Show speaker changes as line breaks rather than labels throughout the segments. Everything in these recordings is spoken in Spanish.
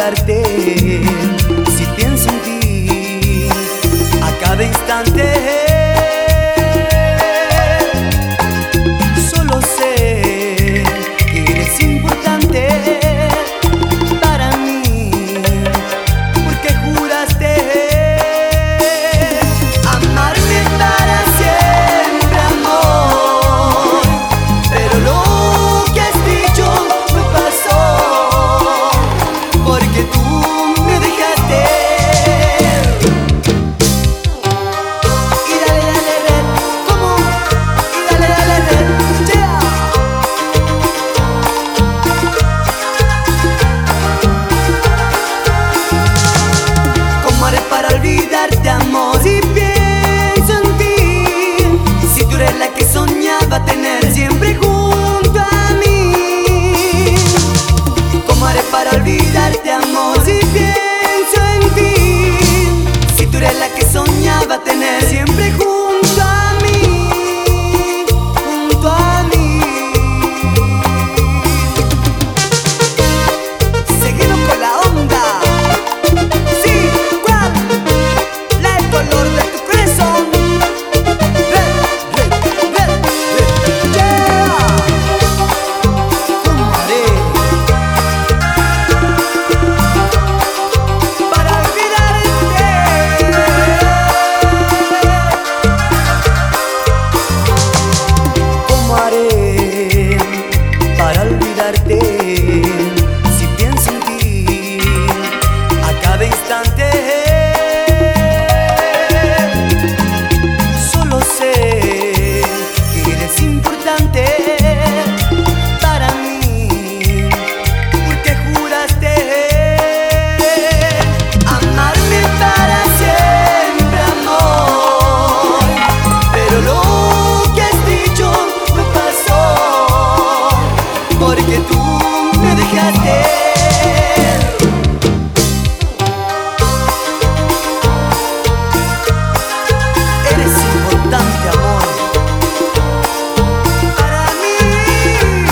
olvidarte si pienso en ti a cada instante. Solo sé que eres importante para mí, porque juraste amarme para siempre, amor. Pero lo que has dicho no pasó, porque tú me dejaste. Y dale, dale, red, como, y dale, dale, red, yeah. ¿Cómo haré para olvidarte, amor, si pienso en ti? Si tú eres la que soñaba tener siempre junto a mí. ¿Cómo haré para olvidarte, amor, si pienso en ti? Si tú eres la que soñaba tener siempre junto a mí, junto a mí. Seguimos con la onda. Sí, ¿cuál? El color de tu corazón. Red, red, red, red, yeah. ¿Cómo haré para olvidarte? ¿Cómo haré para olvidarte si pienso en ti a cada instante? Solo sé que eres importante para mí, porque juraste amarme para siempre, amor. Pero lo que has dicho no pasó, porque tú me dejaste. Eres importante, amor, para mí.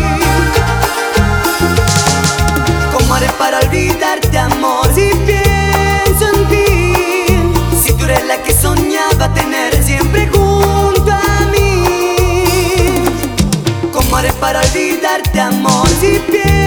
¿Cómo haré para olvidarte, amor, si pienso en ti? Si tú eres la que soñaba tener siempre junto a mí. ¿Cómo haré para olvidarte, amor, si pienso